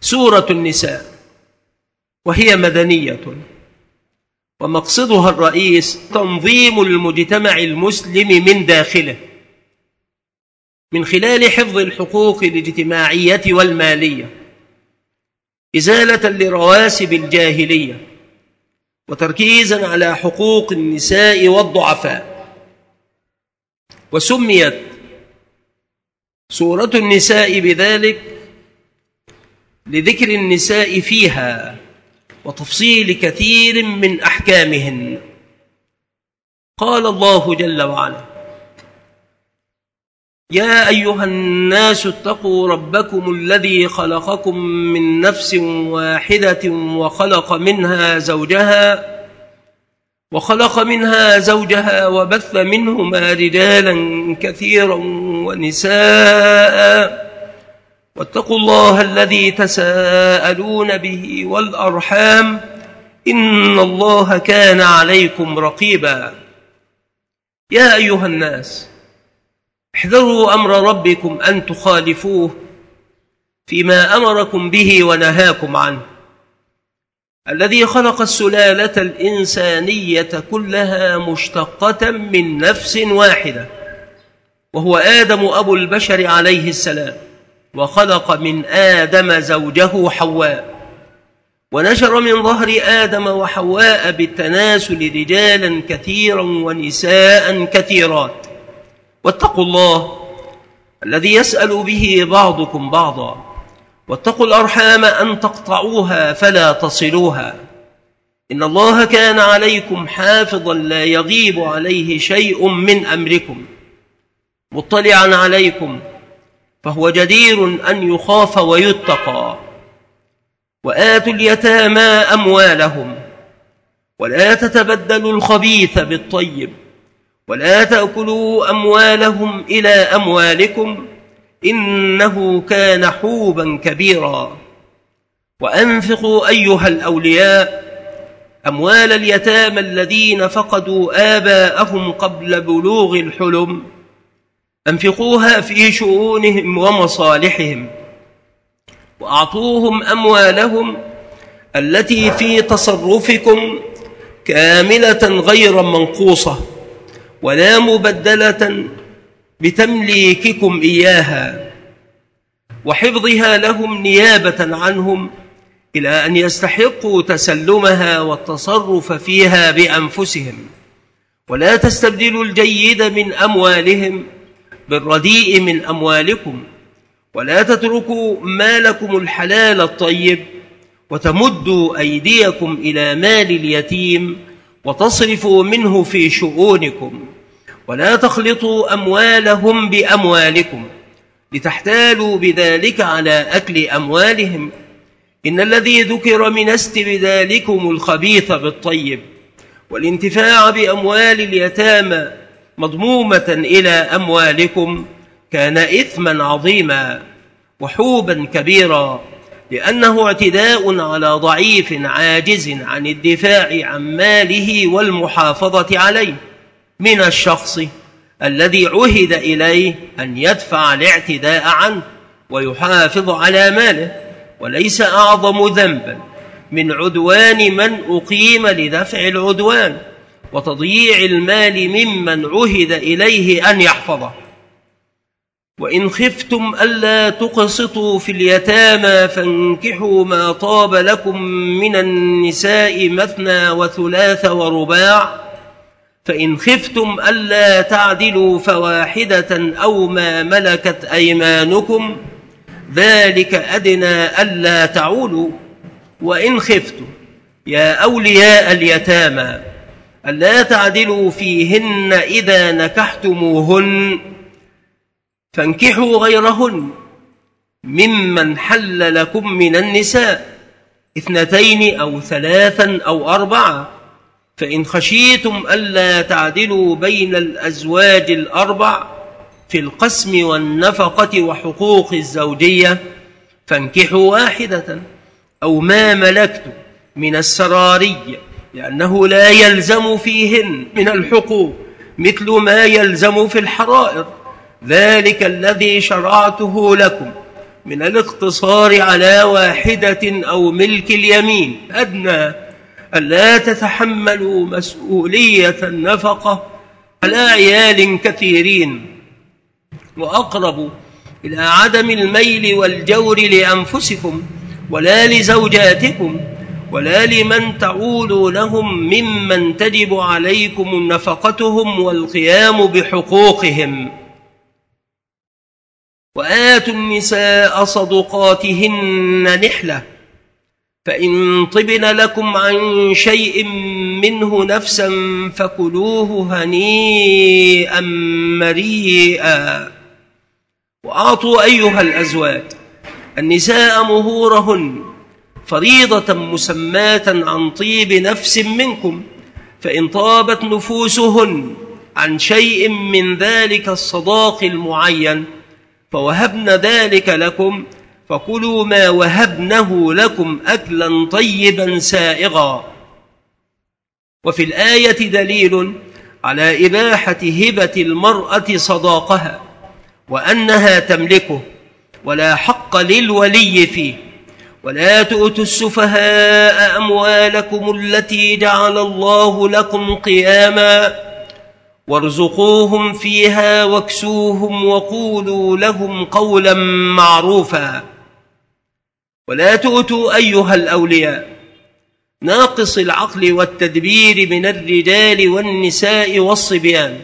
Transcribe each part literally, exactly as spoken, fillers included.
سورة النساء، وهي مدنية، ومقصدها الرئيس تنظيم المجتمع المسلم من داخله من خلال حفظ الحقوق الاجتماعية والمالية، إزالة لرواسب الجاهلية، وتركيزا على حقوق النساء والضعفاء. وسميت سورة النساء بذلك لذكر النساء فيها وتفصيل كثير من أحكامهن. قال الله جل وعلا: يا أيها الناس اتقوا ربكم الذي خلقكم من نفس واحدة وخلق منها زوجها وخلق منها زوجها وبث منهما رجالا كثيرا ونساء واتقوا الله الذي تساءلون به والأرحام إن الله كان عليكم رقيبا. يا أيها الناس احذروا أمر ربكم أن تخالفوه فيما أمركم به ونهاكم عنه، الذي خلق السلالة الإنسانية كلها مشتقة من نفس واحدة، وهو آدم أبو البشر عليه السلام، وخلق من آدم زوجه حواء، ونشر من ظهر آدم وحواء بالتناسل رجالا كثيرا ونساء كثيرات. واتقوا الله الذي يسأل به بعضكم بعضا، واتقوا الأرحام أن تقطعوها فلا تصلوها، إن الله كان عليكم حافظا لا يغيب عليه شيء من أمركم مطلعا عليكم، فهو جدير أن يخاف ويتقى. وآتوا اليتامى أموالهم ولا تتبدلوا الخبيث بالطيب ولا تأكلوا أموالهم إلى أموالكم إنه كان حوبا كبيرا. وأنفقوا أيها الأولياء أموال اليتامى الذين فقدوا آباءهم قبل بلوغ الحلم، أنفقوها في شؤونهم ومصالحهم، وأعطوهم أموالهم التي في تصرفكم كاملة غير منقوصة ولا مبدلة بتمليككم إياها، وحفظها لهم نيابة عنهم إلى أن يستحقوا تسلمها والتصرف فيها بأنفسهم. ولا تستبدلوا الجيد من أموالهم بالرديء من أموالكم، ولا تتركوا مالكم الحلال الطيب وتمدوا أيديكم إلى مال اليتيم وتصرفوا منه في شؤونكم، ولا تخلطوا أموالهم بأموالكم لتحتالوا بذلك على أكل أموالهم، إن الذي ذكر من استبدالكم الخبيث بالطيب والانتفاع بأموال اليتامى مضمومة إلى أموالكم كان إثما عظيما وحوبا كبيرا، لأنه اعتداء على ضعيف عاجز عن الدفاع عن ماله والمحافظة عليه من الشخص الذي عهد إليه أن يدفع الاعتداء عنه ويحافظ على ماله. وليس أعظم ذنبا من عدوان من أقيم لدفع العدوان وتضييع المال ممن عهد إليه أن يحفظه. وإن خفتم ألا تقسطوا في اليتامى فانكحوا ما طاب لكم من النساء مثنى وثلاث ورباع، فإن خفتم ألا تعدلوا فواحدة أو ما ملكت أيمانكم ذلك أدنى ألا تعولوا. وإن خفتم يا أولياء اليتامى ألا تعدلوا فيهن إذا نكحتموهن فانكحوا غيرهن ممن حل لكم من النساء اثنتين أو ثلاثا أو أربعة، فإن خشيتم ألا تعدلوا بين الأزواج الأربع في القسم والنفقة وحقوق الزوجية فانكحوا واحدة أو ما ملكتم من السراري، لأنه لا يلزم فيهن من الحقوق مثل ما يلزم في الحرائر، ذلك الذي شرعته لكم من الاقتصار على واحدة أو ملك اليمين أدنى ألا تتحملوا مسؤولية النفقة على عيال كثيرين، وأقرب إلى عدم الميل والجور لأنفسكم ولا لزوجاتكم ولا لمن تعولونهم ممن تجب عليكم نفقتهم والقيام بحقوقهم. وآتوا النساء صدقاتهن نحلة، فإن طبن لكم عن شيء منه نفسا فكلوه هنيئا مريئا. وأعطوا أيها الأزواج النساء مهورهن فريضة مسماة عن طيب نفس منكم، فإن طابت نفوسهن عن شيء من ذلك الصداق المعين فوهبن ذلك لكم، فكلوا ما وهبنه لكم أكلا طيبا سائغا. وفي الآية دليل على إباحة هبة المرأة صداقها وأنها تملكه ولا حق للولي فيه. ولا تؤتوا السفهاء أموالكم التي جعل الله لكم قياما وارزقوهم فيها واكسوهم وقولوا لهم قولا معروفا. ولا تؤتوا أيها الأولياء ناقص العقل والتدبير من الرجال والنساء والصبيان،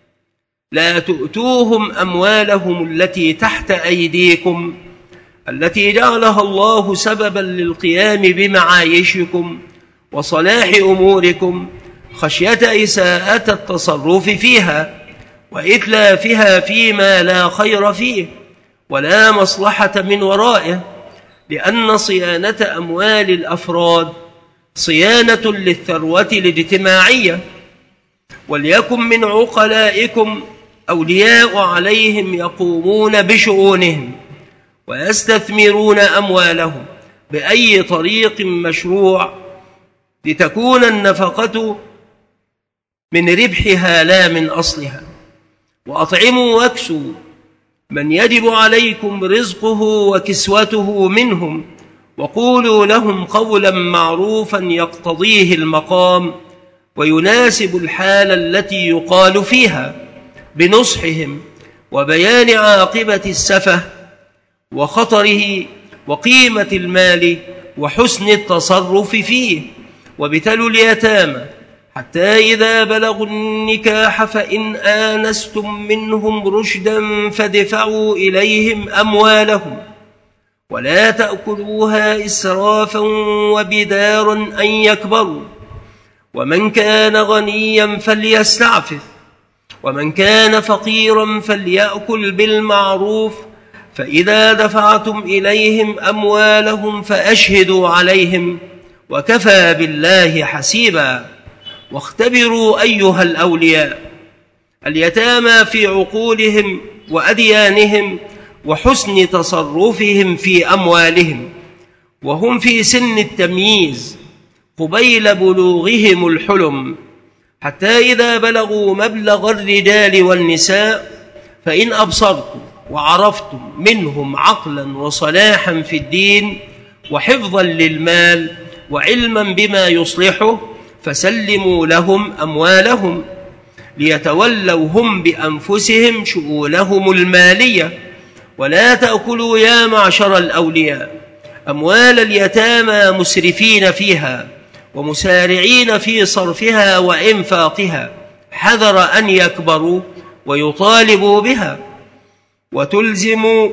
لا تؤتوهم أموالهم التي تحت أيديكم التي جعلها الله سببا للقيام بمعايشكم وصلاح أموركم، خشية إساءة التصرف فيها وإتلافها فيما لا خير فيه ولا مصلحة من ورائه، لأن صيانة أموال الأفراد صيانة للثروة الاجتماعية. وليكن من عقلائكم أولياء عليهم يقومون بشؤونهم ويستثمرون أموالهم بأي طريق مشروع لتكون النفقة من ربحها لا من أصلها. وأطعموا واكسوا من يجب عليكم رزقه وكسوته منهم، وقولوا لهم قولا معروفا يقتضيه المقام ويناسب الحال التي يقال فيها، بنصحهم وبيان عاقبة السفه وخطره وقيمة المال وحسن التصرف فيه. وابتلوا اليتامى حتى إذا بلغوا النكاح فإن آنستم منهم رشدا فادفعوا إليهم أموالهم ولا تأكلوها إسرافا وبدارا أن يكبروا، ومن كان غنيا فليستعفف ومن كان فقيرا فليأكل بالمعروف، فإذا دفعتم إليهم أموالهم فأشهدوا عليهم وكفى بالله حسيبا. واختبروا أيها الأولياء اليتامى في عقولهم وأديانهم وحسن تصرفهم في أموالهم وهم في سن التمييز قبيل بلوغهم الحلم، حتى إذا بلغوا مبلغ الرجال والنساء فإن أبصرتم وعرفتم منهم عقلا وصلاحا في الدين وحفظا للمال وعلما بما يصلحه فسلموا لهم أموالهم ليتولوا هم بأنفسهم شؤونهم المالية. ولا تأكلوا يا معشر الأولياء أموال اليتامى مسرفين فيها ومسارعين في صرفها وإنفاقها، حذر أن يكبروا ويطالبوا بها، وتلزموا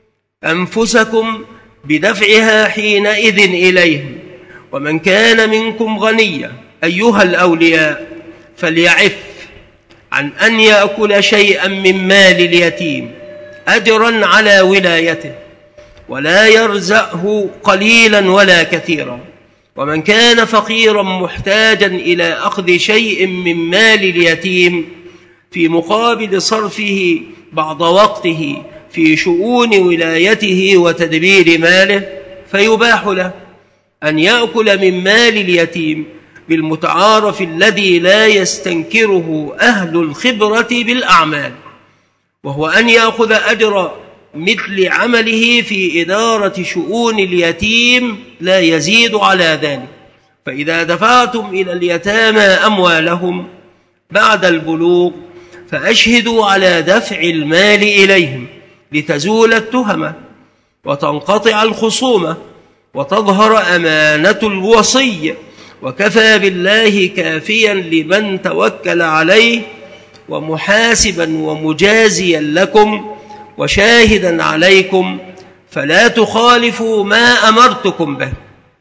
أنفسكم بدفعها حينئذ إليهم. ومن كان منكم غنيا أيها الأولياء فليعف عن أن يأكل شيئا من مال اليتيم أجرا على ولايته ولا يرزقه قليلا ولا كثيرا. ومن كان فقيرا محتاجا إلى أخذ شيء من مال اليتيم في مقابل صرفه بعض وقته في شؤون ولايته وتدبير ماله، فيباح له أن يأكل من مال اليتيم بالمتعارف الذي لا يستنكره أهل الخبرة بالأعمال، وهو أن يأخذ أجر مثل عمله في إدارة شؤون اليتيم لا يزيد على ذلك. فإذا دفعتم إلى اليتامى أموالهم بعد البلوغ فأشهدوا على دفع المال إليهم لتزول التهمة وتنقطع الخصومة وتظهر أمانة الوصي، وكفى بالله كافيا لمن توكل عليه ومحاسبا ومجازيا لكم وشاهدا عليكم، فلا تخالفوا ما أمرتكم به.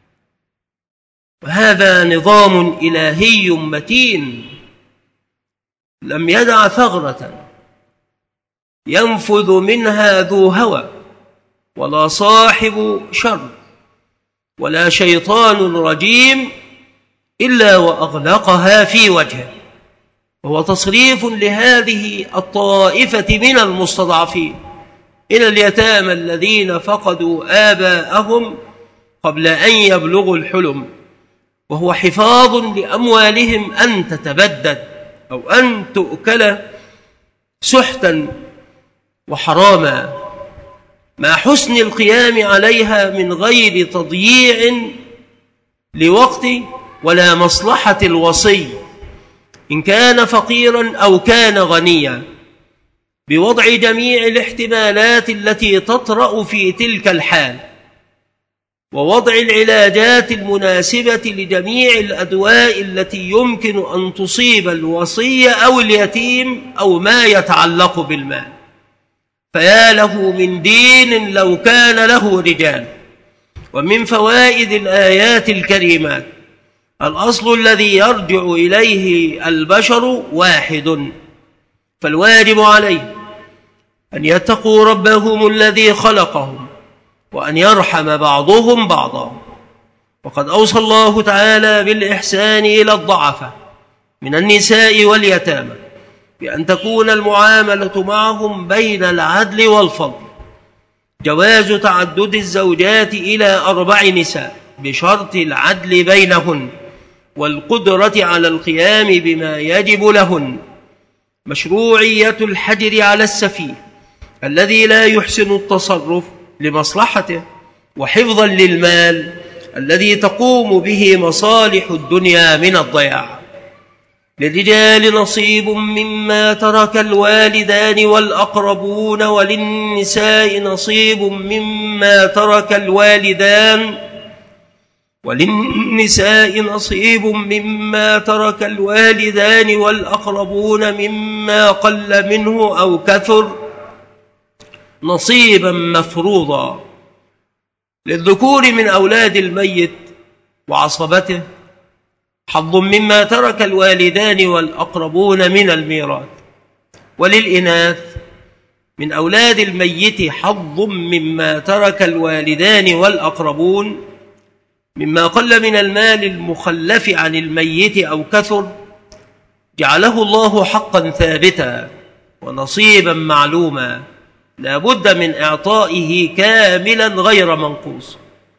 وهذا نظام إلهي متين لم يدع ثغرة ينفذ منها ذو هوى ولا صاحب شر ولا شيطان رجيم إلا وأغلقها في وجهه. وهو تصريف لهذه الطائفة من المستضعفين إلى اليتامى الذين فقدوا آباءهم قبل أن يبلغوا الحلم، وهو حفاظ لأموالهم أن تتبدد أو أن تؤكل سحتا وحراما، مع حسن القيام عليها من غير تضييع لوقت ولا مصلحة الوصي إن كان فقيرا أو كان غنيا، بوضع جميع الاحتمالات التي تطرأ في تلك الحال، ووضع العلاجات المناسبة لجميع الأدواء التي يمكن أن تصيب الوصي أو اليتيم أو ما يتعلق بالمال. فيا له من دين لو كان له رجال. ومن فوائد الآيات الكريمات الأصل الذي يرجع إليه البشر واحد، فالواجب عليه أن يتقوا ربهم الذي خلقهم وأن يرحم بعضهم بعضا. وقد أوصى الله تعالى بالإحسان إلى الضعفاء من النساء واليتامى بأن تكون المعاملة معهم بين العدل والفضل، جواز تعدد الزوجات إلى أربع نساء بشرط العدل بينهن والقدرة على القيام بما يجب لهن، مشروعية الحجر على السفيه الذي لا يحسن التصرف لمصلحته، وحفظا للمال الذي تقوم به مصالح الدنيا من الضياع. للرجال نصيب مما ترك الوالدان والأقربون، وللنساء نصيب مما ترك الوالدان وللنساء نصيب مما ترك الوالدان والأقربون مما قل منه أو كثر نصيبا مفروضا. للذكور من أولاد الميت وعصبته حظ مما ترك الوالدان والأقربون من الميراث، وللإناث من أولاد الميت حظ مما ترك الوالدان والأقربون مما قل من المال المخلف عن الميت أو كثر، جعله الله حقا ثابتا ونصيبا معلوما لا بد من إعطائه كاملا غير منقوص.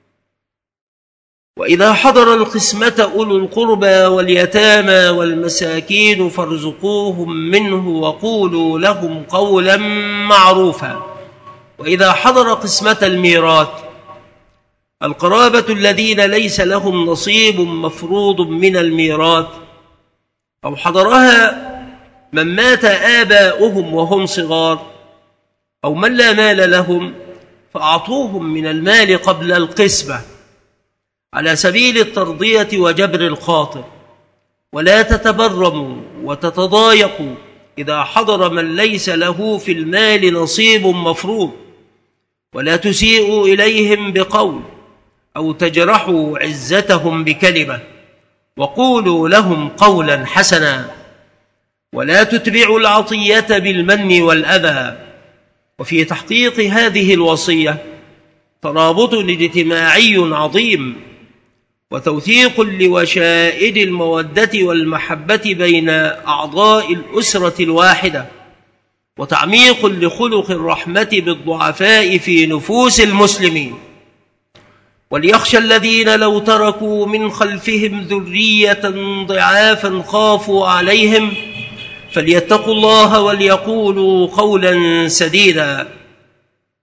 وإذا حضر القسمة أولو القربى واليتامى والمساكين فارزقوهم منه وقولوا لهم قولا معروفا. وإذا حضر قسمة الميراث القرابة الذين ليس لهم نصيب مفروض من الميراث، أو حضرها من مات آباؤهم وهم صغار، أو من لا مال لهم، فأعطوهم من المال قبل القسمة على سبيل الترضية وجبر الخاطر، ولا تتبرموا وتتضايقوا إذا حضر من ليس له في المال نصيب مفروض، ولا تسيئوا إليهم بقول أو تجرحوا عزتهم بكلمة، وقولوا لهم قولا حسنا، ولا تتبعوا العطية بالمن والأذى. وفي تحقيق هذه الوصية ترابط اجتماعي عظيم، وتوثيق لوشائج المودة والمحبة بين أعضاء الأسرة الواحدة، وتعميق لخلق الرحمة بالضعفاء في نفوس المسلمين. وليخشى الذين لو تركوا من خلفهم ذرية ضعافا خافوا عليهم فليتقوا الله وليقولوا قولا سديدا.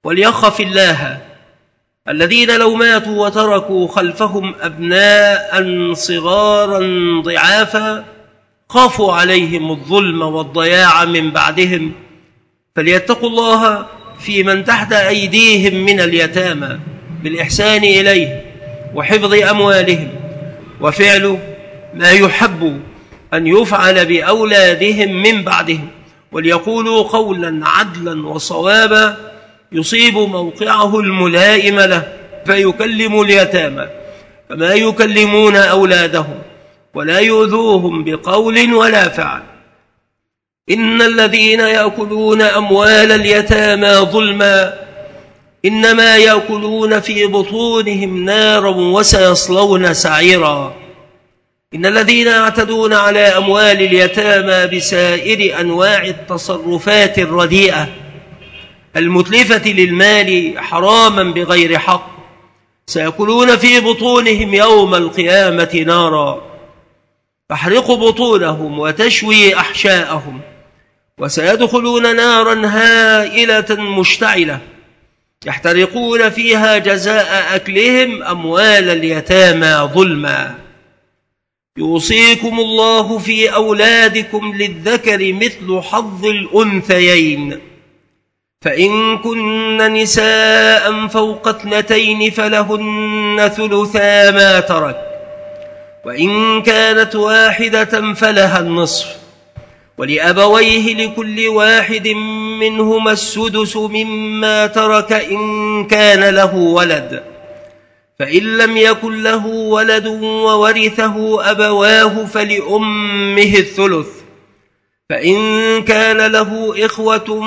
وليخف الله الذين لو ماتوا وتركوا خلفهم أبناء صغارا ضعافا خافوا عليهم الظلم والضياع من بعدهم، فليتقوا الله في من تحت أيديهم من اليتامى بالإحسان إليه وحفظ أموالهم وفعل ما يحب أن يفعل بأولادهم من بعدهم، وليقولوا قولا عدلا وصوابا يصيب موقعه الملائم له، فيكلم اليتامى فما يكلمون أولادهم ولا يؤذوهم بقول ولا فعل. إن الذين يأكلون أموال اليتامى ظلما إنما يأكلون في بطونهم نارا وسيصلون سعيرا. إن الذين يعتدون على أموال اليتامى بسائر أنواع التصرفات الرديئة المتلفة للمال حراما بغير حق سيأكلون في بطونهم يوم القيامة نارا تحرق بطونهم وتشوي أحشاءهم، وسيدخلون نارا هائلة مشتعلة يحترقون فيها جزاء أكلهم أموال اليتامى ظلما. يوصيكم الله في أولادكم للذكر مثل حظ الأنثيين، فإن كن نساء فوق اثنتين فلهن ثلثا ما ترك، وإن كانت واحدة فلها النصف، ولأبويه لكل واحد منهما السدس مما ترك إن كان له ولد، فإن لم يكن له ولد وورثه أبواه فلأمه الثلث، فإن كان له إخوة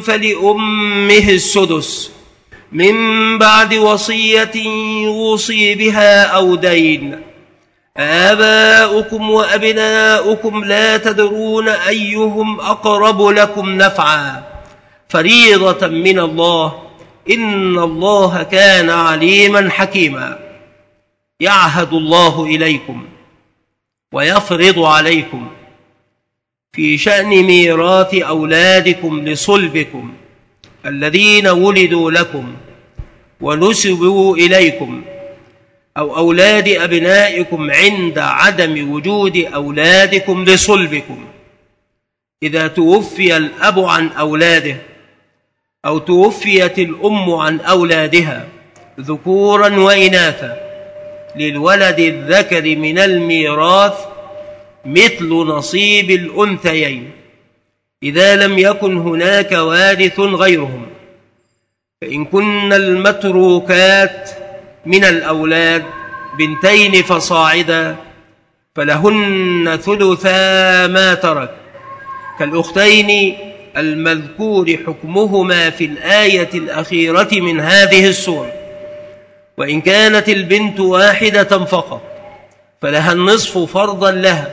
فلأمه السدس من بعد وصية يوصي بها أو دين. آباؤكم وأبناؤكم لا تدرون أيهم أقرب لكم نفعا فريضة من الله إن الله كان عليما حكيما. يعهد الله إليكم ويفرض عليكم في شأن ميراث أولادكم لصلبكم الذين ولدوا لكم ونسبوا إليكم، أو أولاد أبنائكم عند عدم وجود أولادكم لصلبكم، إذا توفي الأب عن أولاده أو توفيت الأم عن أولادها ذكورا وإناثا، للولد الذكر من الميراث مثل نصيب الأنثيين إذا لم يكن هناك وارث غيرهم. فإن كن المتروكات من الأولاد بنتين فصاعدا فلهن ثلثا ما ترك، كالأختين المذكور حكمهما في الآية الأخيرة من هذه السورة. وإن كانت البنت واحدة فقط فلها النصف فرضا لها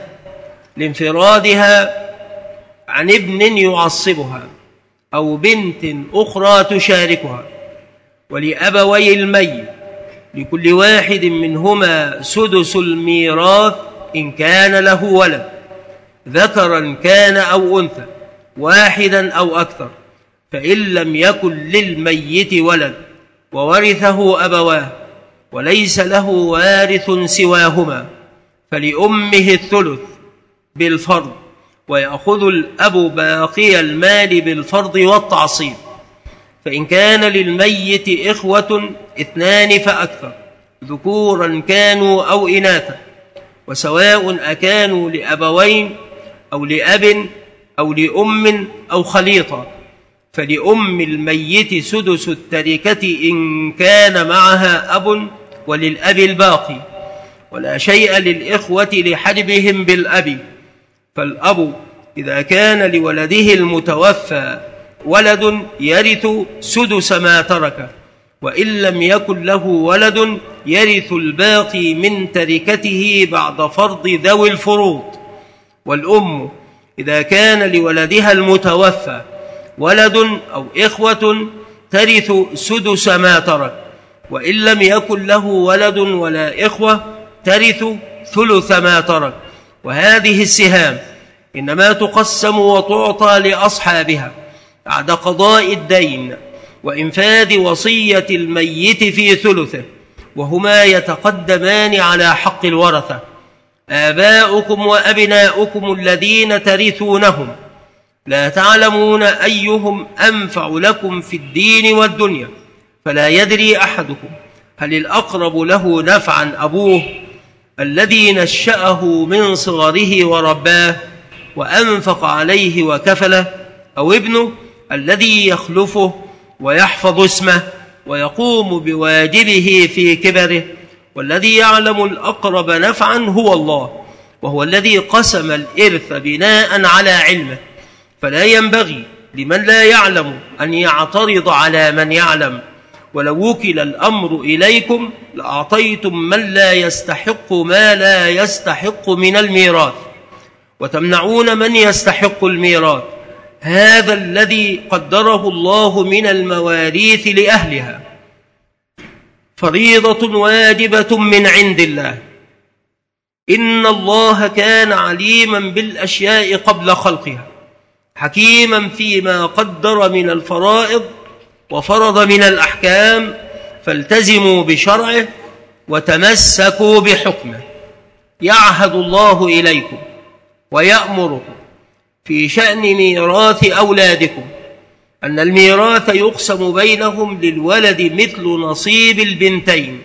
لانفرادها عن ابن يعصبها أو بنت أخرى تشاركها، ولأبوي الميت لكل واحد منهما سدس الميراث إن كان له ولد ذكرا كان أو أنثى واحدا أو أكثر، فإن لم يكن للميت ولد وورثه أبواه وليس له وارث سواهما فلأمه الثلث بالفرض، ويأخذ الأب باقي المال بالفرض والتعصيب. فإن كان للميت إخوة اثنان فأكثر ذكورا كانوا أو إناثا، وسواء أكانوا لأبوين أو لأب أو لأم أو خليطة، فلأم الميت سدس التركة إن كان معها أب وللأب الباقي، ولا شيء للإخوة لحجبهم بالأب. فالأب إذا كان لولده المتوفى ولد يرث سدس ما ترك، وإن لم يكن له ولد يرث الباقي من تركته بعد فرض ذوي الفروض. والأم إذا كان لولدها المتوفى ولد أو إخوة ترث سدس ما ترك، وإن لم يكن له ولد ولا إخوة ترث ثلث ما ترك. وهذه السهام إنما تقسم وتعطى لأصحابها بعد قضاء الدين وإنفاذ وصية الميت في ثلثه، وهما يتقدمان على حق الورثة: آباؤكم وأبناؤكم الذين ترثونهم لا تعلمون أيهم أنفع لكم في الدين والدنيا، فلا يدري أحدكم هل الأقرب له نفعا أبوه الذي نشأه من صغره ورباه وأنفق عليه وكفله، أو ابنه الذي يخلفه ويحفظ اسمه ويقوم بواجبه في كبره، والذي يعلم الأقرب نفعا هو الله، وهو الذي قسم الإرث بناء على علمه. فلا ينبغي لمن لا يعلم أن يعترض على من يعلم، ولو وكل الأمر إليكم لأعطيتم من لا يستحق ما لا يستحق من الميراث، وتمنعون من يستحق الميراث، هذا الذي قدره الله من المواريث لأهلها فريضة واجبة من عند الله. إن الله كان عليما بالأشياء قبل خلقها، حكيما فيما قدر من الفرائض وفرض من الأحكام، فالتزموا بشرعه وتمسكوا بحكمه. يعهد الله إليكم ويأمركم في شأن ميراث أولادكم أن الميراث يقسم بينهم للولد مثل نصيب البنتين،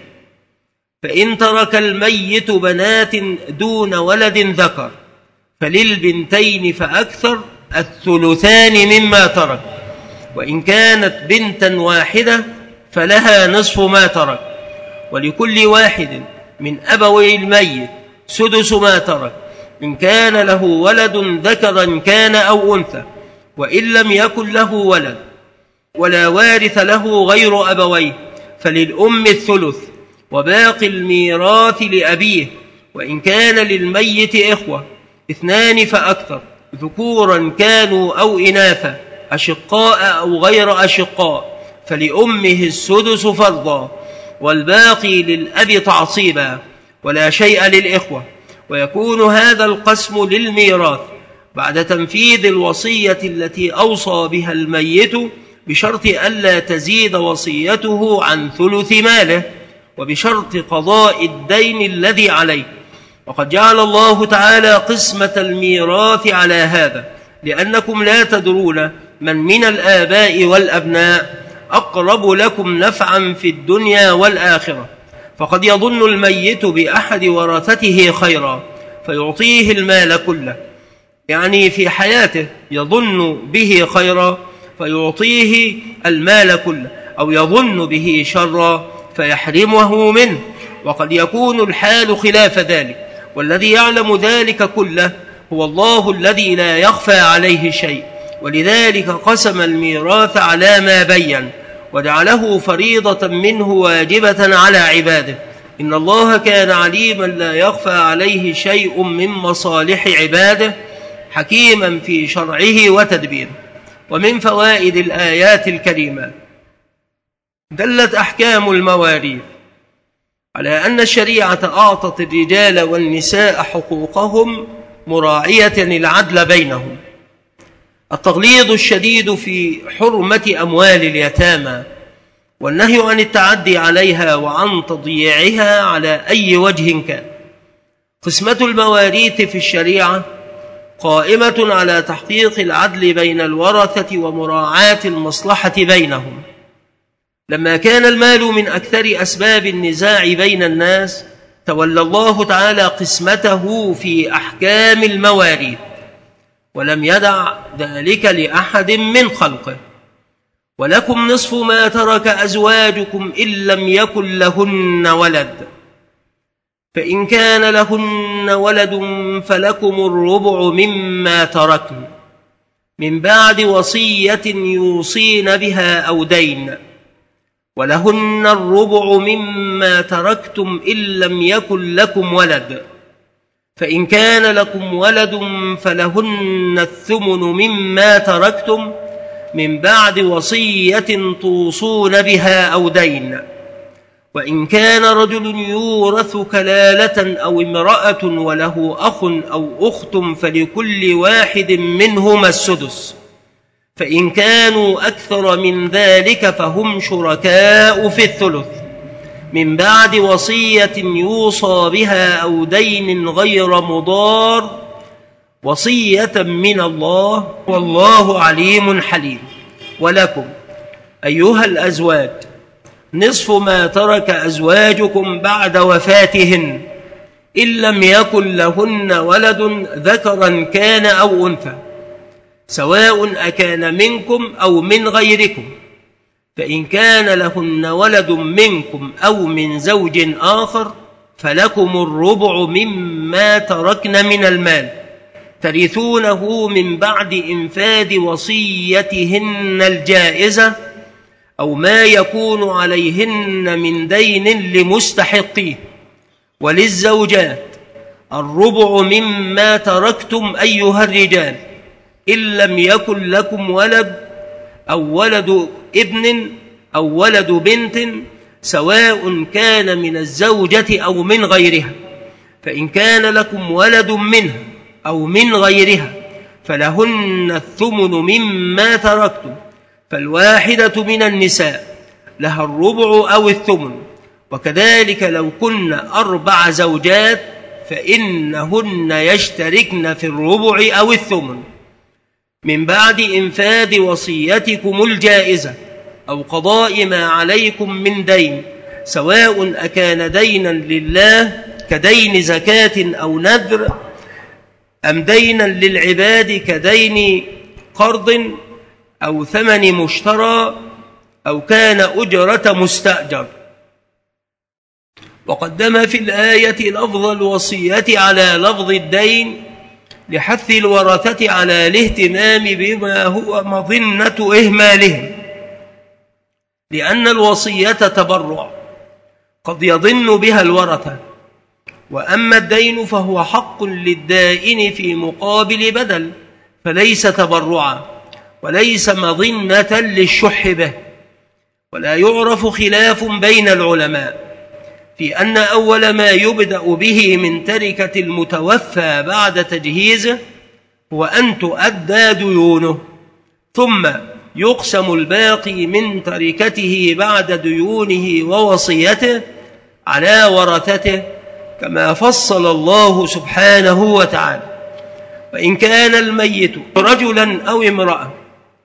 فإن ترك الميت بنات دون ولد ذكر فللبنتين فأكثر الثلثان مما ترك، وإن كانت بنتا واحدة فلها نصف ما ترك، ولكل واحد من أبوي الميت سدس ما ترك إن كان له ولد ذكرا كان أو أنثى، وإن لم يكن له ولد ولا وارث له غير أبويه فللأم الثلث، وباقي الميراث لأبيه، وإن كان للميت إخوة اثنان فأكثر ذكورا كانوا أو إناثا أشقاء أو غير أشقاء فلأمه السدس فرضا، والباقي للأب تعصيبا، ولا شيء للإخوة. ويكون هذا القسم للميراث بعد تنفيذ الوصية التي أوصى بها الميت، بشرط ألا تزيد وصيته عن ثلث ماله، وبشرط قضاء الدين الذي عليه. وقد جعل الله تعالى قسمة الميراث على هذا، لأنكم لا تدرون من من الآباء والأبناء أقرب لكم نفعا في الدنيا والآخرة، فقد يظن الميت بأحد ورثته خيرا فيعطيه المال كله، يعني في حياته يظن به خيرا فيعطيه المال كله، أو يظن به شرا فيحرمه منه، وقد يكون الحال خلاف ذلك، والذي يعلم ذلك كله هو الله الذي لا يخفى عليه شيء. ولذلك قسم الميراث على ما بين، وجعله فريضة منه واجبة على عباده. إن الله كان عليما لا يخفى عليه شيء من مصالح عباده، حكيما في شرعه وتدبيره. ومن فوائد الآيات الكريمة دلت أحكام المواريث على أن الشريعة أعطت الرجال والنساء حقوقهم مراعية العدل بينهم. التغليظ الشديد في حرمة أموال اليتامى، والنهي عن التعدي عليها وعن تضييعها على أي وجه كان. قسمة المواريث في الشريعة قائمة على تحقيق العدل بين الورثة ومراعاة المصلحة بينهم. لما كان المال من أكثر أسباب النزاع بين الناس، تولى الله تعالى قسمته في أحكام المواريث، ولم يدع ذلك لأحد من خلقه. ولكم نصف ما ترك أزواجكم إن لم يكن لهن ولد، فإن كان لهن ولد فلكم الربع مما تركن من بعد وصية يوصين بها أو دين، ولهن الربع مما تركتم إن لم يكن لكم ولد، فإن كان لكم ولد فلهن الثمن مما تركتم من بعد وصية توصون بها أو دين، وإن كان رجل يورث كلالة أو امرأة وله أخ أو أخت فلكل واحد منهما السدس، فإن كانوا أكثر من ذلك فهم شركاء في الثلث من بعد وصية يوصى بها أو دين غير مضار وصية من الله والله عليم حليم. ولكم أيها الأزواج نصف ما ترك أزواجكم بعد وفاتهن إن لم يكن لهن ولد ذكرا كان أو أنثى سواء أكان منكم أو من غيركم، فإن كان لهن ولد منكم أو من زوج آخر فلكم الربع مما تركن من المال ترثونه من بعد إنفاذ وصيتهن الجائزة أو ما يكون عليهن من دين لمستحقيه. وللزوجات الربع مما تركتم أيها الرجال إن لم يكن لكم ولد أو ولد ابن أو ولد بنت سواء كان من الزوجة أو من غيرها، فإن كان لكم ولد منها أو من غيرها فلهن الثمن مما تركتم، فالواحدة من النساء لها الربع أو الثمن. وكذلك لو كن أربع زوجات فإنهن يشتركن في الربع أو الثمن من بعد إنفاذ وصيتكم الجائزة أو قضاء ما عليكم من دين سواء أكان دينا لله كدين زكاة أو نذر أم دينا للعباد كدين قرض أو ثمن مشترى أو كان أجرة مستأجر. وقدم في الآية لفظ الوصية على لفظ الدين لحث الورثة على الاهتمام بما هو مظنة إهمالهم، لأن الوصية تبرع قد يظن بها الورثة، وأما الدين فهو حق للدائن في مقابل بدل فليس تبرعا وليس مظنة للشح به. ولا يعرف خلاف بين العلماء في أن أول ما يبدأ به من تركة المتوفى بعد تجهيزه هو أن تؤدى ديونه، ثم يقسم الباقي من تركته بعد ديونه ووصيته على ورثته كما فصل الله سبحانه وتعالى. وإن كان الميت رجلا أو امرأة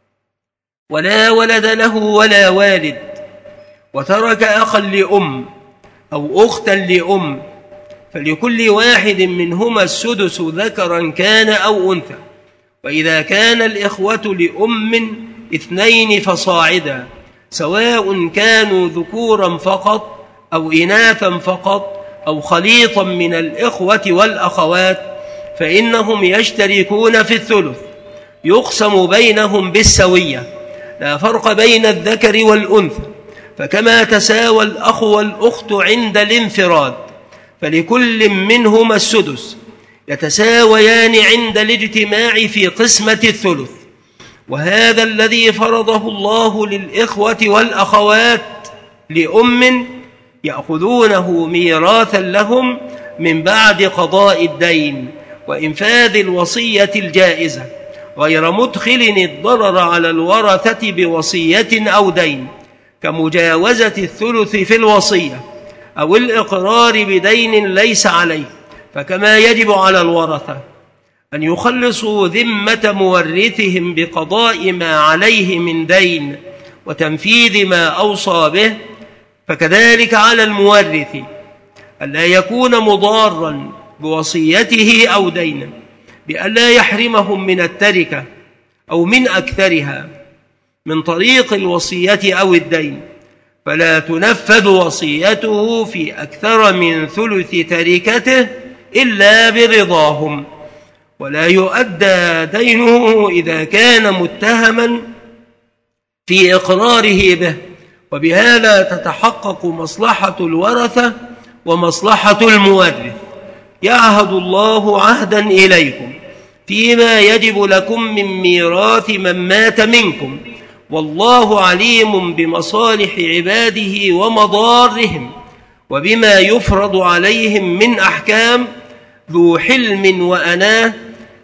ولا ولد له ولا والد وترك أخا لأم أو أختا لأم فلكل واحد منهما السدس ذكرا كان أو أنثى، وإذا كان الإخوة لأم اثنين فصاعدا سواء كانوا ذكورا فقط أو إناثا فقط أو خليطا من الإخوة والأخوات فإنهم يشتركون في الثلث يقسم بينهم بالسوية لا فرق بين الذكر والأنثى، فكما تساوى الأخ والأخت عند الانفراد فلكل منهما السدس يتساويان عند الاجتماع في قسمة الثلث. وهذا الذي فرضه الله للإخوة والأخوات لأم يأخذونه ميراثا لهم من بعد قضاء الدين وإنفاذ الوصية الجائزة غير مدخل الضرر على الورثة بوصية أو دين كمجاوزة الثلث في الوصية أو الإقرار بدين ليس عليه. فكما يجب على الورثة أن يخلصوا ذمة مورثهم بقضاء ما عليه من دين وتنفيذ ما أوصى به، فكذلك على المورث ألا يكون مضارا بوصيته أو دينه بألا يحرمهم من التركة أو من أكثرها من طريق الوصية أو الدين، فلا تنفذ وصيته في أكثر من ثلث تركته إلا برضاهم، ولا يؤدى دينه إذا كان متهما في إقراره به، وبهذا تتحقق مصلحة الورثة ومصلحة المورث. يعهد الله عهدا إليكم فيما يجب لكم من ميراث من مات منكم، والله عليم بمصالح عباده ومضارهم وبما يفرض عليهم من أحكام، ذو حلم وأناه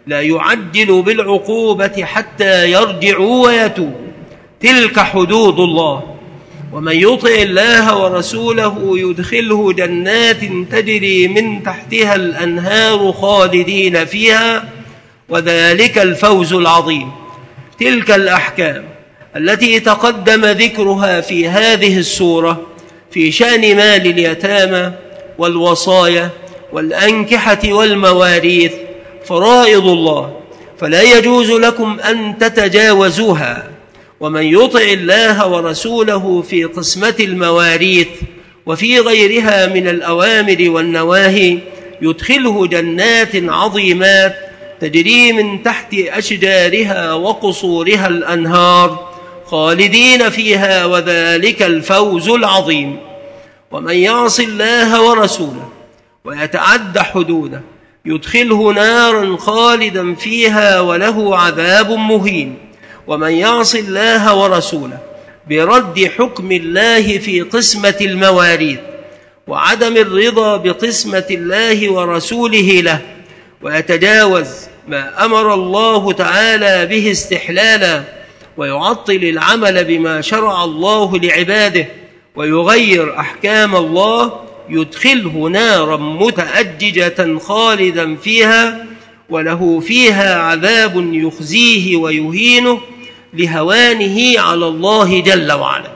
لا يعجل بالعقوبة حتى يرجعوا ويتوبوا. تلك حدود الله. ومن يطع الله ورسوله يدخله جنات تجري من تحتها الأنهار خالدين فيها، وذلك الفوز العظيم. تلك الأحكام التي تقدم ذكرها في هذه السورة في شأن مال اليتامى والوصايا والأنكحة والمواريث فرائض الله، فلا يجوز لكم أن تتجاوزوها. ومن يطع الله ورسوله في قسمة المواريث وفي غيرها من الأوامر والنواهي يدخله جنات عظيمات تجري من تحت أشجارها وقصورها الأنهار خالدين فيها، وذلك الفوز العظيم. ومن يعص الله ورسوله ويتعد حدوده يدخله نارا خالدا فيها وله عذاب مهين. ومن يعص الله ورسوله برد حكم الله في قسمة المواريث وعدم الرضا بقسمة الله ورسوله له، ويتجاوز ما أمر الله تعالى به استحلالا، ويعطل العمل بما شرع الله لعباده، ويغير أحكام الله، يدخله نارا متأججة خالدا فيها وله فيها عذاب يخزيه ويهينه لهوانه على الله جل وعلا.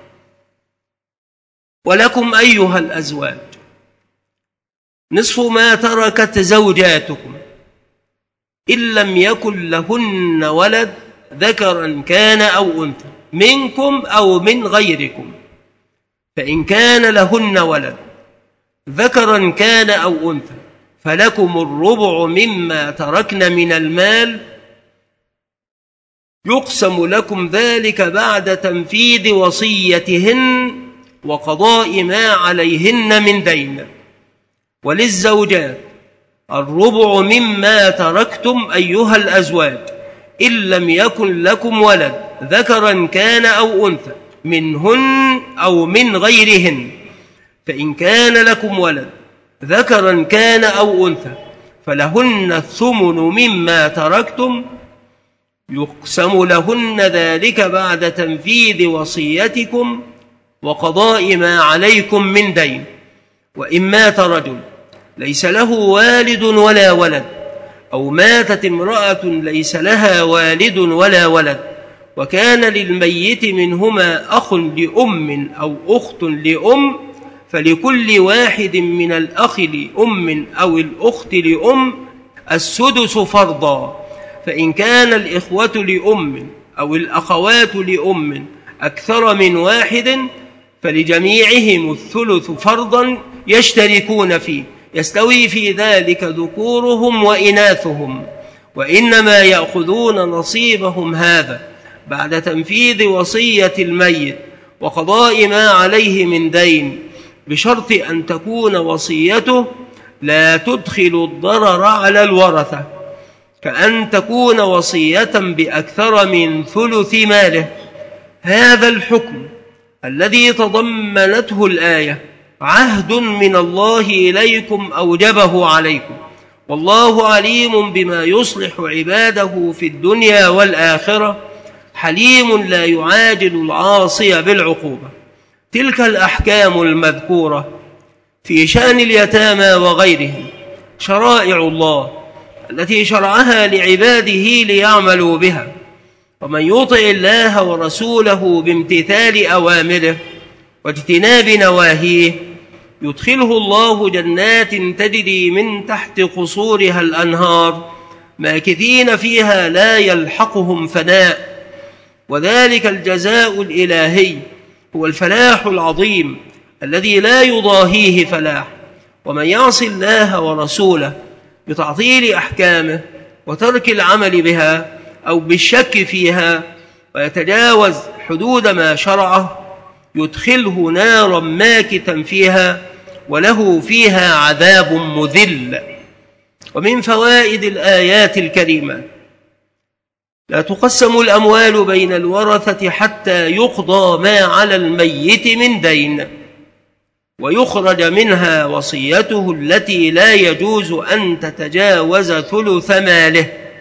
ولكم أيها الأزواج نصف ما تركت زوجاتكم إن لم يكن لهن ولد ذكرا كان أو أنثى منكم أو من غيركم، فإن كان لهن ولد ذكرا كان أو أنثى فلكم الربع مما تركن من المال، يقسم لكم ذلك بعد تنفيذ وصيتهن وقضاء ما عليهن من دين. وللزوجات الربع مما تركتم أيها الأزواج إن لم يكن لكم ولد ذكرا كان أو أنثى منهن أو من غيرهن، فإن كان لكم ولد ذكرا كان أو أنثى فلهن الثمن مما تركتم، يقسم لهن ذلك بعد تنفيذ وصيتكم وقضاء ما عليكم من دين. وإن مات رجل ليس له والد ولا ولد، أو ماتت امرأة ليس لها والد ولا ولد، وكان للميت منهما أخ لأم أو أخت لأم، فلكل واحد من الأخ لأم أو الأخت لأم السدس فرضا. فإن كان الإخوة لأم أو الأخوات لأم أكثر من واحد فلجميعهم الثلث فرضا يشتركون فيه، يستوي في ذلك ذكورهم وإناثهم، وإنما يأخذون نصيبهم هذا بعد تنفيذ وصية الميت وقضاء ما عليه من دين، بشرط أن تكون وصيته لا تدخل الضرر على الورثة، كأن تكون وصية بأكثر من ثلث ماله. هذا الحكم الذي تضمنته الآية عهد من الله إليكم أوجبه عليكم، والله عليم بما يصلح عباده في الدنيا والآخرة، حليم لا يعاجل العاصي بالعقوبة. تلك الأحكام المذكورة في شأن اليتامى وغيرهم شرائع الله التي شرعها لعباده ليعملوا بها. ومن يطع الله ورسوله بامتثال أوامره واجتناب نواهيه يدخله الله جنات تجري من تحت قصورها الأنهار ماكثين فيها لا يلحقهم فناء، وذلك الجزاء الإلهي هو الفلاح العظيم الذي لا يضاهيه فلاح. ومن يعص الله ورسوله بتعطيل أحكامه وترك العمل بها أو بالشك فيها ويتجاوز حدود ما شرعه يدخله نارا ماكثا فيها وله فيها عذاب مذل. ومن فوائد الآيات الكريمة لا تقسم الأموال بين الورثة حتى يقضى ما على الميت من دين ويخرج منها وصيته التي لا يجوز أن تتجاوز ثلث ماله،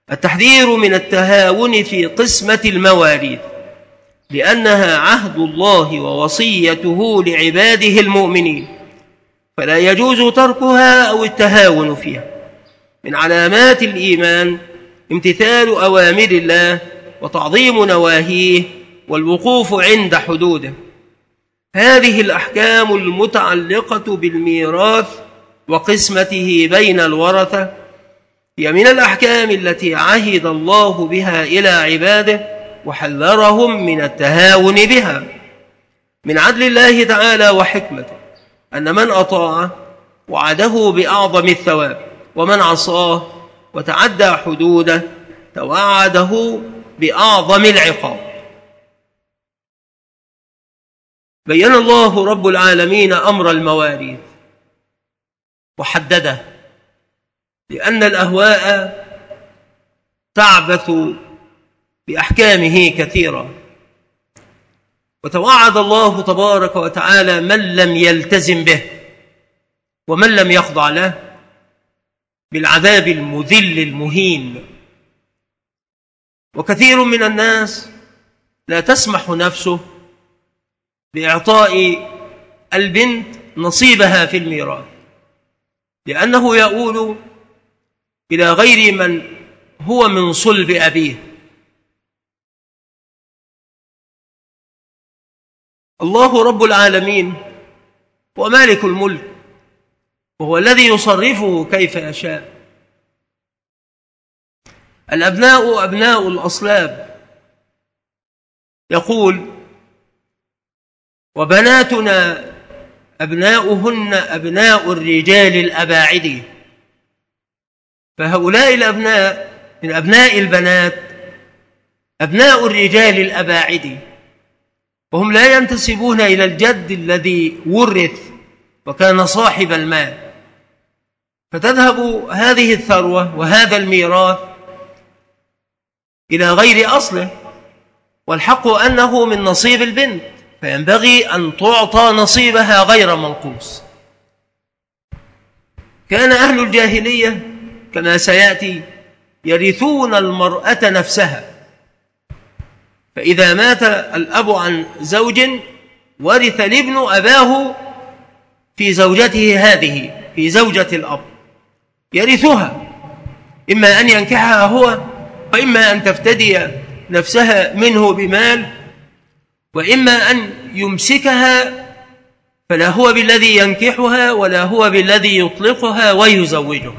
التحذير من التهاون في قسمة المواريث، لأنها عهد الله ووصيته لعباده المؤمنين، فلا يجوز تركها أو التهاون فيها. من علامات الإيمان امتثال أوامر الله وتعظيم نواهيه والوقوف عند حدوده. هذه الأحكام المتعلقة بالميراث وقسمته بين الورثة هي من الأحكام التي عهد الله بها إلى عباده وحذرهم من التهاون بها. من عدل الله تعالى وحكمته أن من أطاع وعده بأعظم الثواب، ومن عصاه وتعدى حدوده توعده بأعظم العقاب. بين الله رب العالمين أمر المواريث وحدده، لأن الأهواء تعبث بأحكامه كثيرا، وتوعد الله تبارك وتعالى من لم يلتزم به ومن لم يخضع له بالعذاب المذل المهين. وكثير من الناس لا تسمح نفسه بإعطاء البنت نصيبها في الميراث، لأنه يؤول إلى غير من هو من صلب أبيه. الله رب العالمين هو مالك الملك، وهو الذي يصرفه كيف يشاء. الأبناء أبناء الأصلاب، يقول: وبناتنا أبناؤهن أبناء الرجال الأباعد. فهؤلاء الأبناء من أبناء البنات أبناء الرجال الأباعد، وهم لا ينتسبون إلى الجد الذي ورث وكان صاحب المال، فتذهب هذه الثروة وهذا الميراث إلى غير أصله، والحق أنه من نصيب البنت، فينبغي أن تعطى نصيبها غير منقوص. كان أهل الجاهلية كما سيأتي يرثون المرأة نفسها، فإذا مات الأب عن زوج ورث الابن أباه في زوجته هذه، في زوجة الأب، يرثها، إما أن ينكحها هو، وإما أن تفتدي نفسها منه بمال، وإما أن يمسكها، فلا هو بالذي ينكحها ولا هو بالذي يطلقها ويزوجها.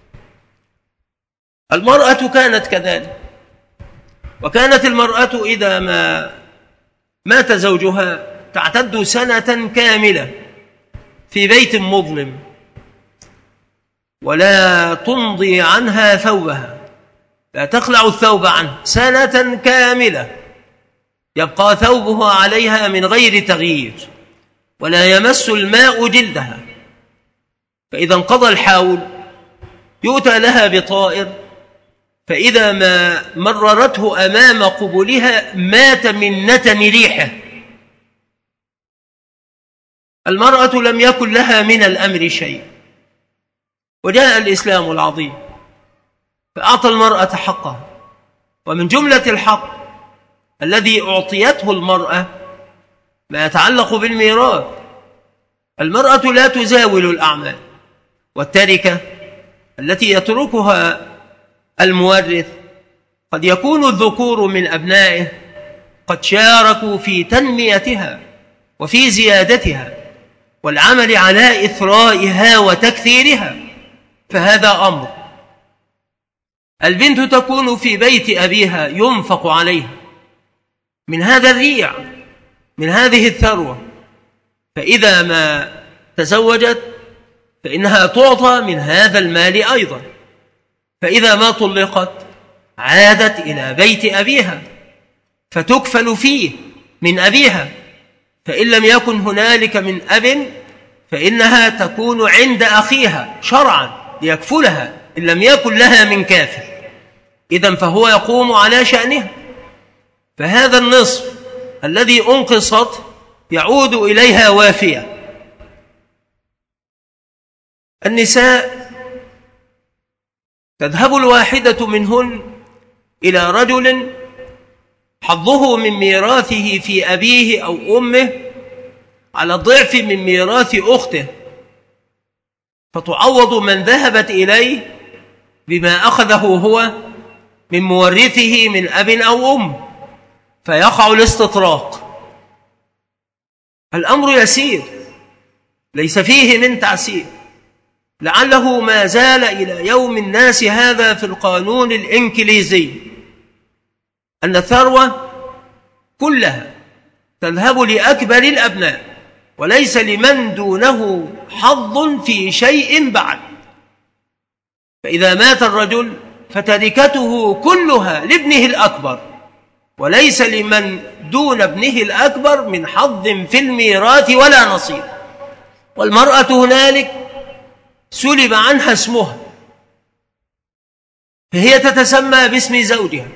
المرأة كانت كذلك، وكانت المرأة إذا ما مات زوجها تعتد سنة كاملة في بيت مظلم، ولا تمضي عنها ثوبها، لا تخلع الثوب عنه سنة كاملة، يبقى ثوبها عليها من غير تغيير، ولا يمس الماء جلدها. فإذا انقضى الحول يؤتى لها بطائر، فإذا ما مررته أمام قبلها مات من نتن ريحه. المرأة لم يكن لها من الأمر شيء، وجاء الإسلام العظيم فأعطى المرأة حقها. ومن جملة الحق الذي أعطيته المرأة ما يتعلق بالميراث. المرأة لا تزاول الأعمال، والتركة التي يتركها المورث قد يكون الذكور من أبنائه قد شاركوا في تنميتها وفي زيادتها والعمل على إثرائها وتكثيرها، فهذا أمر. البنت تكون في بيت أبيها ينفق عليها من هذا الريع، من هذه الثروة، فإذا ما تزوجت فإنها تعطى من هذا المال أيضا، فإذا ما طلقت عادت إلى بيت أبيها فتكفل فيه من أبيها، فإن لم يكن هنالك من أب فإنها تكون عند أخيها شرعا ليكفلها إن لم يكن لها من كافر، إذن فهو يقوم على شأنها. فهذا النصف الذي أنقصت يعود إليها وافية. النساء تذهب الواحدة منهن إلى رجل حظه من ميراثه في أبيه أو أمه على الضعف من ميراث أخته، فتعوض من ذهبت إليه بما أخذه هو من مورثه من أب أو أم، فيقع الاستطراق. الأمر يسير ليس فيه من تعسير، لعله ما زال إلى يوم الناس هذا في القانون الإنكليزي أن الثروة كلها تذهب لأكبر الأبناء وليس لمن دونه حظ في شيء بعد. فإذا مات الرجل فتركته كلها لابنه الأكبر وليس لمن دون ابنه الأكبر من حظ في الميراث ولا نصيب. والمرأة هنالك سلب عنها اسمها، فهي تتسمى باسم زوجها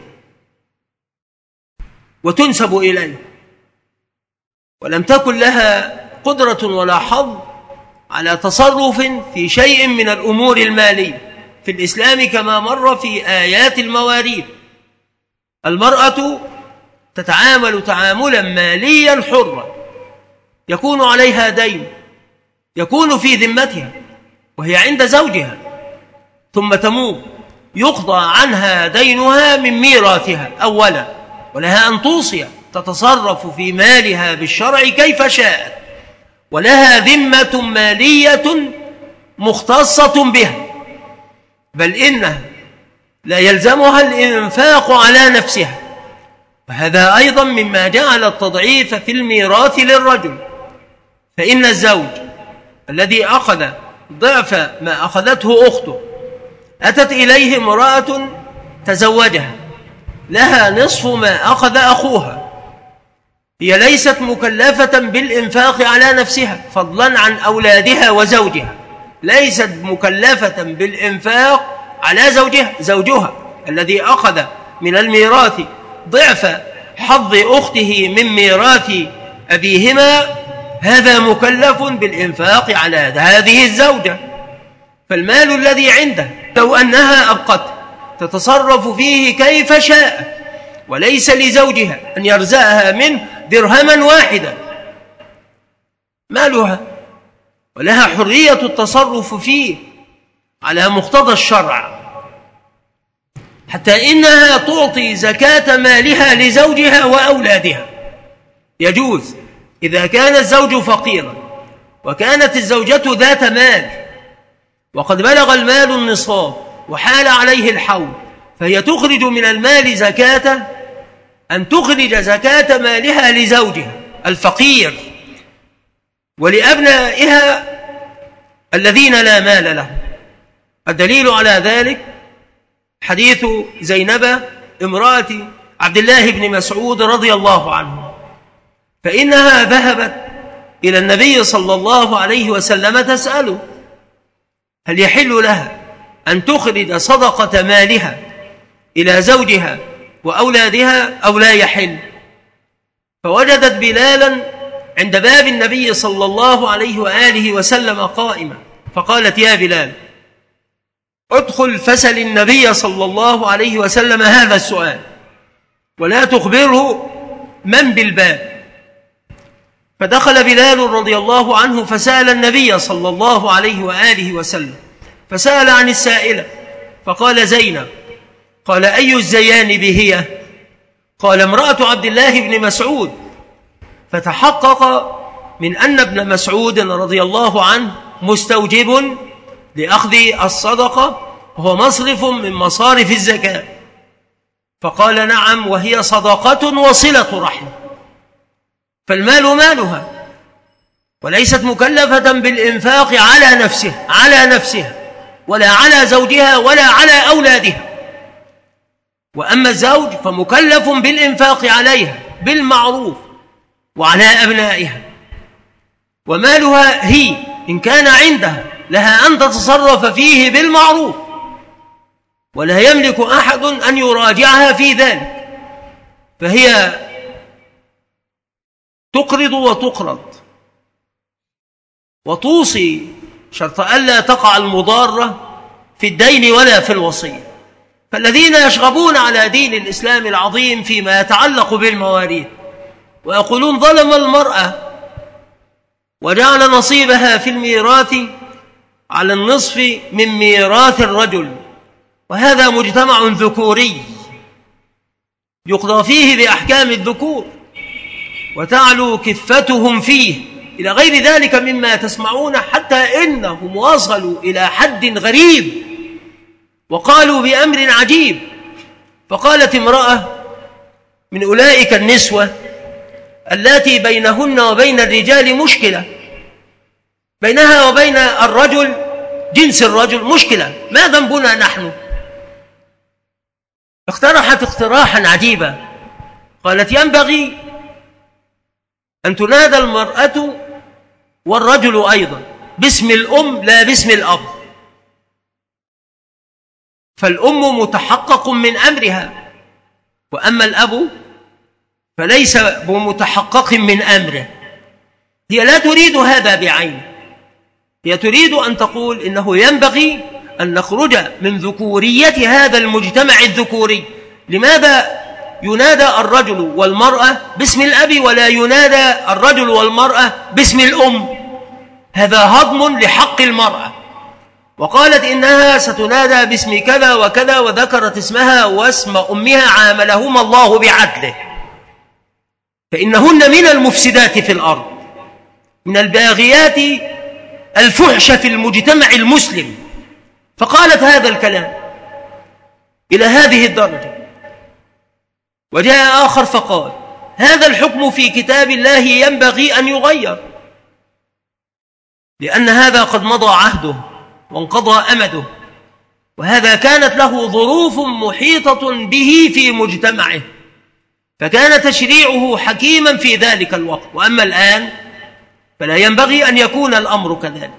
وتنسب إليه، ولم تكن لها قدرة ولا حظ على تصرف في شيء من الأمور المالية في الإسلام كما مر في آيات المواريث. المرأة تتعامل تعاملا ماليا حرا، يكون عليها دين يكون في ذمتها وهي عند زوجها، ثم تموت يقضى عنها دينها من ميراثها أولا، ولها أن توصي تتصرف في مالها بالشرع كيف شاءت، ولها ذمة مالية مختصة بها، بل إنها لا يلزمها الإنفاق على نفسها. وهذا أيضا مما جعل التضعيف في الميراث للرجل، فإن الزوج الذي أخذ ضعف ما أخذته أخته أتت إليه امرأة تزوجها لها نصف ما أخذ أخوها، هي ليست مكلفة بالإنفاق على نفسها فضلا عن أولادها وزوجها، ليست مكلفة بالإنفاق على زوجها. زوجها الذي أخذ من الميراث ضعف حظ أخته من ميراث أبيهما هذا مكلف بالإنفاق على هذه الزوجة. فالمال الذي عنده لو أنها أبقته تتصرف فيه كيف شاء، وليس لزوجها أن يرزقها منه درهما واحدا، مالها ولها حرية التصرف فيه على مقتضى الشرع، حتى إنها تعطي زكاة مالها لزوجها وأولادها. يجوز إذا كان الزوج فقيرا وكانت الزوجة ذات مال وقد بلغ المال النصاب وحال عليه الحول، فهي تخرج من المال زكاة أن تخرج زكاة مالها لزوجها الفقير ولأبنائها الذين لا مال لهم. الدليل على ذلك حديث زينب امرأة عبد الله بن مسعود رضي الله عنه، فإنها ذهبت إلى النبي صلى الله عليه وسلم تسأله هل يحل لها أن تخرج صدقة مالها إلى زوجها وأولادها أو لا يحل، فوجدت بلالا عند باب النبي صلى الله عليه وآله وسلم قائما، فقالت يا بلال ادخل فسل النبي صلى الله عليه وسلم هذا السؤال ولا تخبره من بالباب. فدخل بلال رضي الله عنه فسأل النبي صلى الله عليه وآله وسلم، فسأل عن السائلة فقال زينب. قال أي الزيانب هي؟ قال امرأة عبد الله بن مسعود. فتحقق من أن ابن مسعود رضي الله عنه مستوجب لأخذ الصدقة وهو مصرف من مصارف الزكاة، فقال نعم وهي صدقة وصلة رحم، فالمال مالها وليست مكلفة بالإنفاق على نفسها على نفسها ولا على زوجها ولا على أولادها. وأما الزوج فمكلف بالإنفاق عليها بالمعروف وعلى أبنائها، ومالها هي إن كان عندها لها أن تتصرف فيه بالمعروف، ولا يملك أحد أن يراجعها في ذلك، فهي تقرض وتقرض وتوصي شرط ألا تقع المضارة في الدين ولا في الوصية. فالذين يشغبون على دين الإسلام العظيم فيما يتعلق بالمواريث ويقولون ظلم المرأة وجعل نصيبها في الميراث على النصف من ميراث الرجل، وهذا مجتمع ذكوري يقضى فيه بأحكام الذكور وتعلو كفتهم فيه إلى غير ذلك مما تسمعون، حتى إنهم وصلوا إلى حد غريب وقالوا بأمر عجيب. فقالت امرأة من أولئك النسوة التي بينهن وبين الرجال مشكلة، بينها وبين الرجل جنس الرجل مشكلة، ما ذنبنا نحن؟ اقترحت اقتراحا عجيبا، قالت ينبغي أن تنادى المرأة والرجل أيضا باسم الأم لا باسم الأب، فالأم متحقق من أمرها، وأما الأب فليس بمتحقق من أمره. هي لا تريد هذا بعينه، هي تريد أن تقول إنه ينبغي أن نخرج من ذكورية هذا المجتمع الذكوري. لماذا ينادى الرجل والمرأة باسم الأب ولا ينادى الرجل والمرأة باسم الأم؟ هذا هضم لحق المرأة. وقالت إنها ستنادى باسم كذا وكذا، وذكرت اسمها واسم أمها عاملهما الله بعدله، فإنهن من المفسدات في الأرض، من الباغيات الفحش في المجتمع المسلم. فقالت هذا الكلام إلى هذه الدرجة. وجاء آخر فقال هذا الحكم في كتاب الله ينبغي أن يغير، لأن هذا قد مضى عهده وانقضى أمده، وهذا كانت له ظروف محيطة به في مجتمعه، فكان تشريعه حكيما في ذلك الوقت. وأما الآن فلا ينبغي أن يكون الأمر كذلك.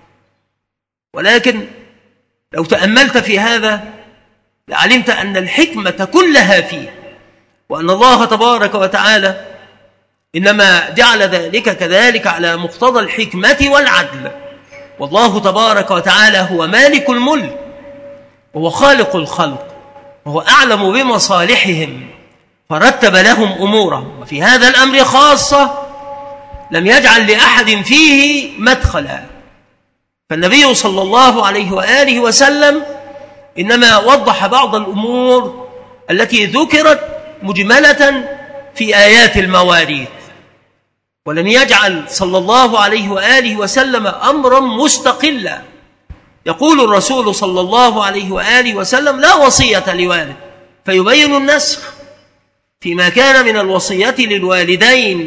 ولكن لو تأملت في هذا لعلمت أن الحكمة كلها فيه، وأن الله تبارك وتعالى إنما جعل ذلك كذلك على مقتضى الحكمة والعدل. والله تبارك وتعالى هو مالك الملك وهو خالق الخلق وهو أعلم بمصالحهم، فرتب لهم أمورهم. وفي هذا الأمر خاصة لم يجعل لأحد فيه مدخلا. فالنبي صلى الله عليه وآله وسلم إنما وضح بعض الأمور التي ذكرت مجملة في آيات المواريث، ولم يجعل صلى الله عليه وآله وسلم أمرا مستقلا. يقول الرسول صلى الله عليه وآله وسلم لا وصية لوالد، فيبين النسخ فيما كان من الوصية للوالدين،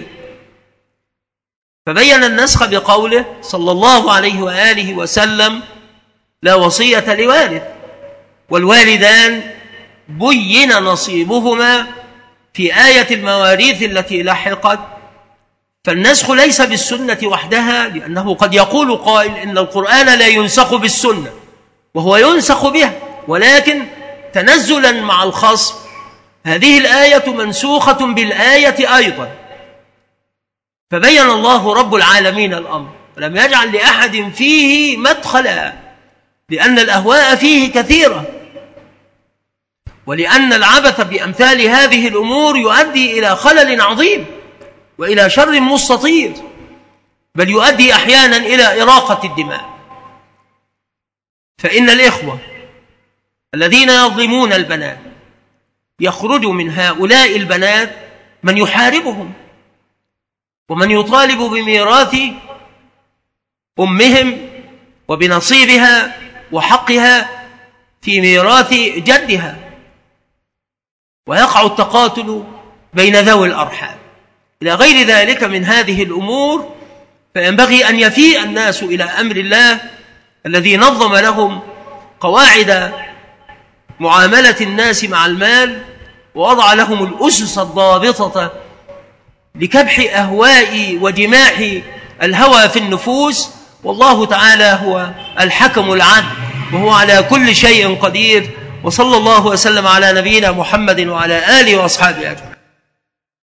فبين النسخ بقوله صلى الله عليه وآله وسلم لا وصية لوالد، والوالدان بين نصيبهما في آية المواريث التي لحقت. فالنسخ ليس بالسنة وحدها، لأنه قد يقول قائل إن القرآن لا ينسخ بالسنة، وهو ينسخ بها، ولكن تنزلا مع الخصم هذه الآية منسوخة بالآية أيضا. فبين الله رب العالمين الأمر ولم يجعل لأحد فيه مدخلا، لأن الأهواء فيه كثيرة، ولأن العبث بأمثال هذه الأمور يؤدي إلى خلل عظيم وإلى شر مستطير، بل يؤدي أحيانا إلى إراقة الدماء. فإن الإخوة الذين يظلمون البنات يخرج من هؤلاء البنات من يحاربهم ومن يطالب بميراث أمهم وبنصيبها وحقها في ميراث جدها، ويقع التقاتل بين ذوي الأرحام إلى غير ذلك من هذه الأمور. فينبغي أن يفيء الناس إلى أمر الله الذي نظم لهم قواعد معاملة الناس مع المال، ووضع لهم الأسس الضابطة لكبح أهواء وجماح الهوى في النفوس. والله تعالى هو الحكم العدل، وهو على كل شيء قدير. وصلى الله وسلم على نبينا محمد وعلى آله وأصحابه أجمعين.